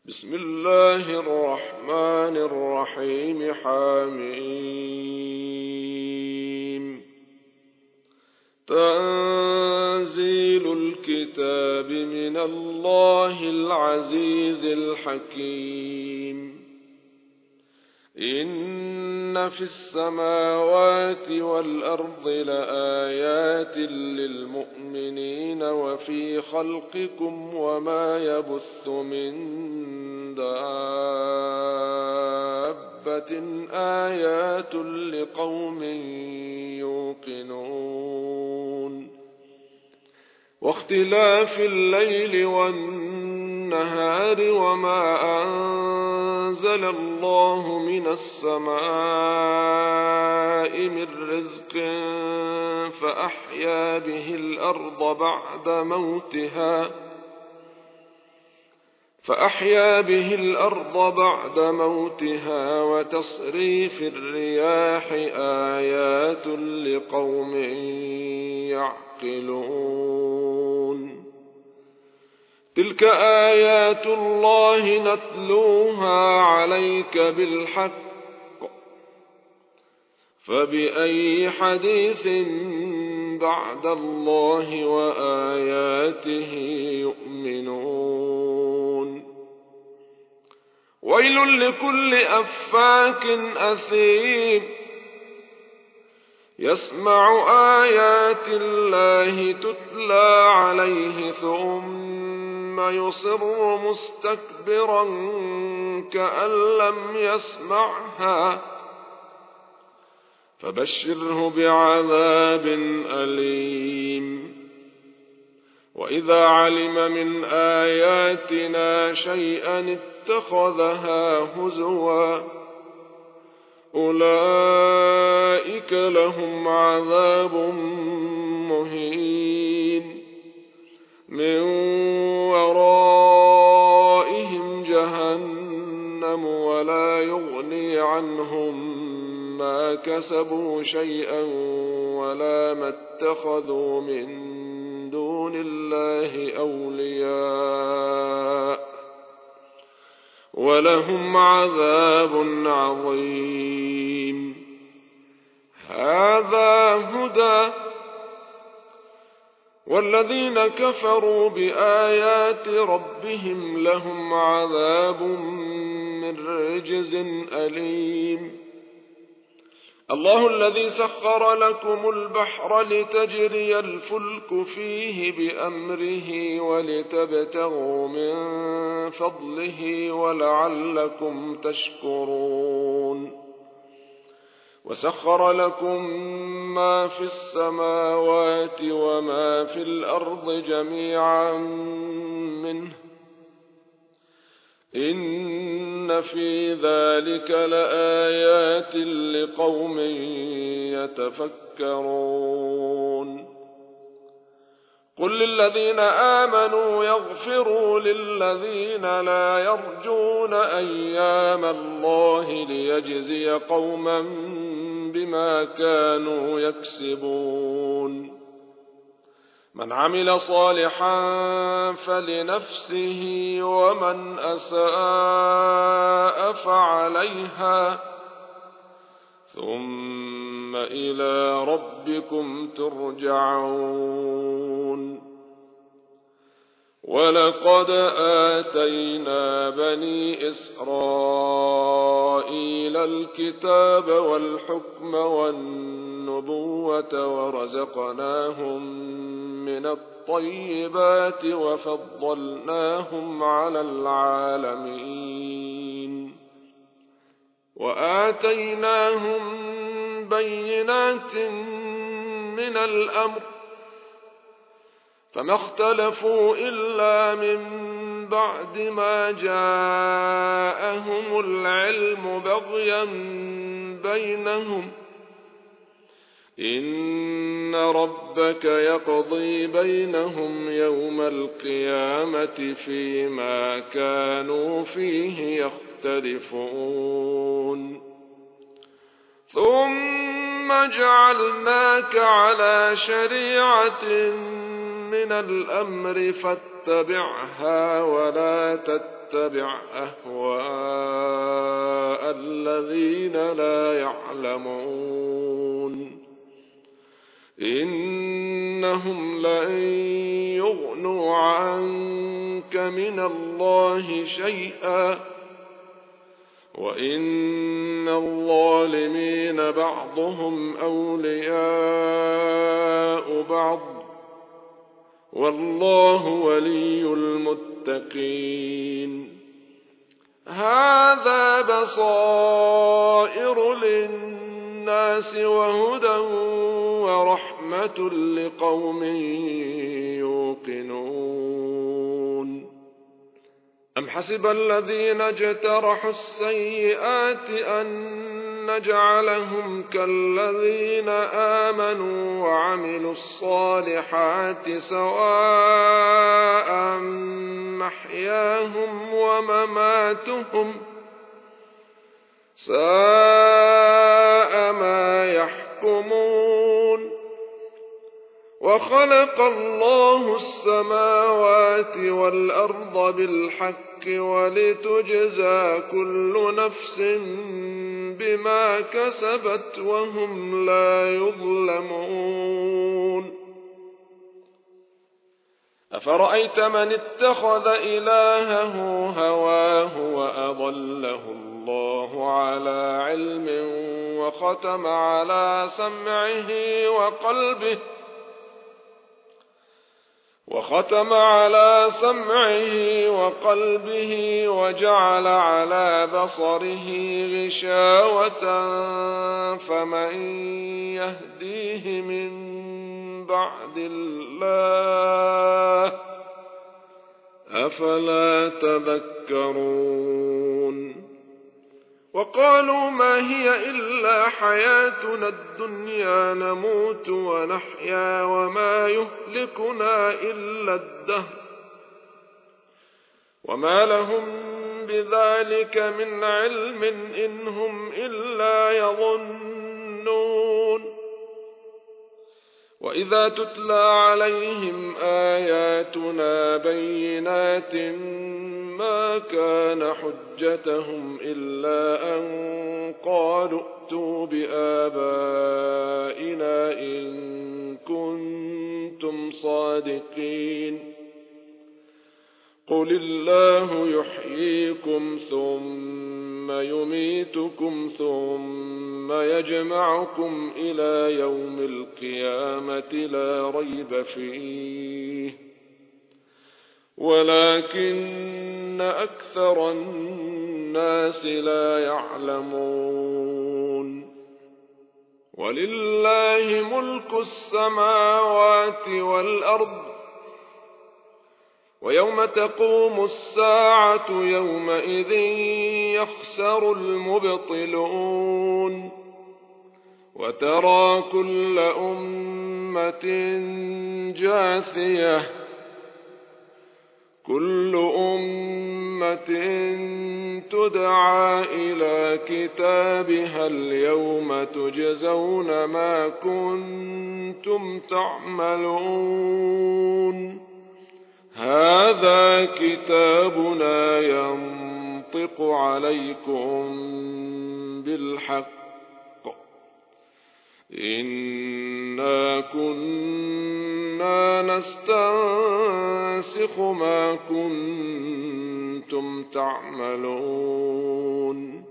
بسم الله الرحمن الرحيم. حميم. تنزيل الكتاب من الله العزيز الحكيم. إن في السماوات والأرض لآيات للمؤمنين وفي خلقكم وما يبث من دابة آيات لقوم يوقنون. واختلاف الليل والنهار وما أنزل الله من السماء من رزق فأحيا به الأرض بعد موتها وتصريف الرياح آيات لقوم يعقلون. تلك آيات الله نتلوها عليك بالحق، فبأي حديث بعد الله وآياته يؤمنون. ويل لكل أفاك أثيم يسمع آيات الله تتلى عليه ثم يصر مستكبرا كأن لم يسمعها، فبشره بعذاب أليم. وإذا علم من آياتنا شيئا اتخذها هزوا، أولئك لهم عذاب مهين، من ورائهم جهنم ولا يغني عنهم ما كسبوا شيئا ولا ما اتخذوا من دون الله أولياء، ولهم عذاب عظيم. هذا هدى، والذين كفروا بآيات ربهم لهم عذاب من رجز أليم. الله الذي سخر لكم البحر لتجري الفلك فيه بأمره ولتبتغوا من فضله ولعلكم تشكرون. وسخر لكم ما في السماوات وما في الأرض جميعا منه، إن في ذلك لآيات لقوم يتفكرون. قل للذين آمنوا يغفروا للذين لا يرجون أيام الله ليجزي قوما بما كانوا يكسبون. من عمل صالحا فلنفسه ومن أساء فعليها، ثم إلى ربكم ترجعون. ولقد آتينا بني إسرائيل الكتاب والحكم والنبوة ورزقناهم من الطيبات وفضلناهم على العالمين، وآتيناهم بينات من الأمر، فما اختلفوا إلا من بعد ما جاءهم العلم بغيا بينهم، إن ربك يقضي بينهم يوم القيامة فيما كانوا فيه يختلفون. ثم جعلناك على شريعة من الأمر فاتبعها ولا تتبع تتبع أهواء الذين لا يعلمون إنهم لن يغنوا عنك من الله شيئا وإن الظالمين بعضهم أولياء بعض والله ولي المتقين هذا بصائر للناس وهدى ورحمة لقوم يوقنون أم حسب الذين اجترحوا السيئات أن نجعلهم كالذين آمنوا وعملوا الصالحات سواء محياهم ومماتهم ساء ما يحكمون وخلق الله السماوات والأرض بالحق ولتجزى كل نفس بما كسبت وهم لا يظلمون أفرأيت من اتخذ إلهه هواه وأضله الله على علم وختم على سمعه وقلبه وجعل على بصره غشاوة فمن يهديه من بعد الله أفلا تذكرون وقالوا ما هي إلا حياتنا الدنيا نموت ونحيا وما يهلكنا إلا الدهر وما لهم بذلك من علم إن هم إلا يظنون وإذا تتلى عليهم آياتنا بينات ما كان حجتهم إلا أن قالوا ائتوا بآبائنا إن كنتم صادقين قل الله يحييكم ثم يميتكم ثم يجمعكم إلى يوم القيامة لا ريب فيه ولكن أكثر الناس لا يعلمون ولله ملك السماوات والأرض ويوم تقوم الساعة يومئذ يخسر المبطلون وترى كل أمة جاثية كل أمة تدعى إلى كتابها اليوم تجزون ما كنتم تعملون هذا كتابنا ينطق عليكم بالحق إنا كنا نستنسخ ما كنتم تعملون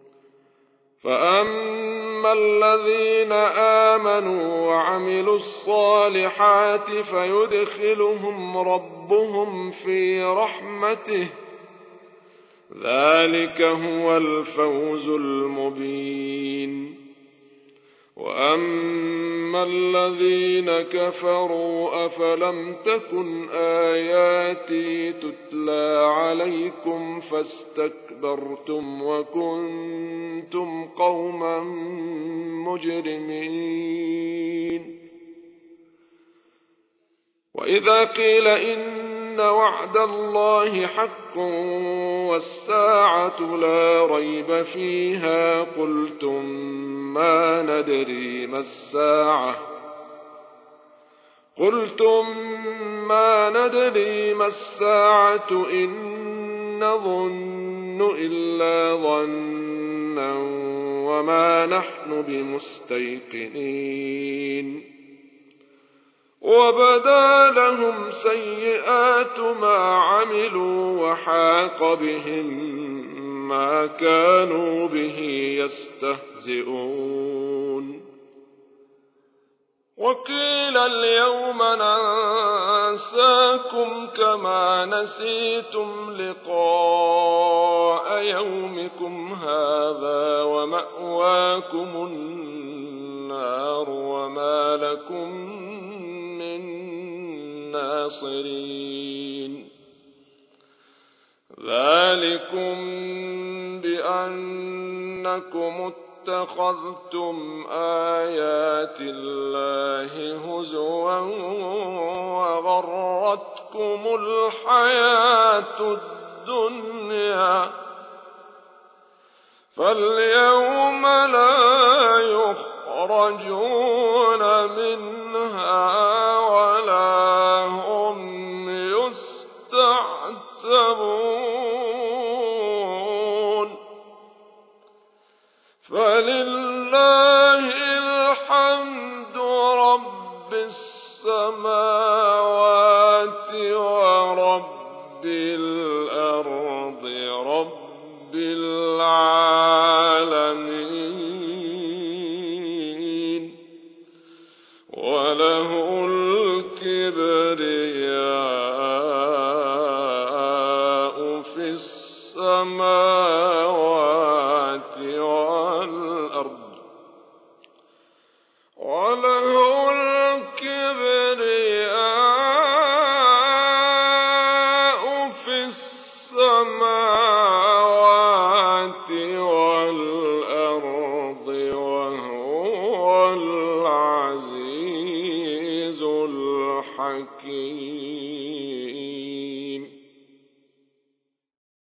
فأما الذين آمنوا وعملوا الصالحات فيدخلهم ربهم في رحمته ذلك هو الفوز المبين وأما الذين كفروا أفلم تكن آياتي تتلى عليكم فاستكبرتم وكنتم قوما مجرمين وإذا قيل إن وعد الله حق والساعة لا ريب فيها قلتم ما ندري ما الساعة إن نظن إلا ظنا وما نحن بمستيقنين وبدا لهم سيئات ما عملوا وحاق بهم ما كانوا به يستهزئون وقيل اليوم ننساكم كما نسيتم لقاء يومكم هذا ومأواكم النار وما لكم من ناصرين ذلكم بأنكم اتخذتم آيات الله هزوا وغرتكم الحياة الدنيا فاليوم لا يخرجون منها ولا هم يستعتبون فلله الحمد رب السماوات ورب الأرض رب العالمين وله الكبرياء في السماوات والأرض وله الكبرياء في السماوات والأرض وهو العزيز الحكيم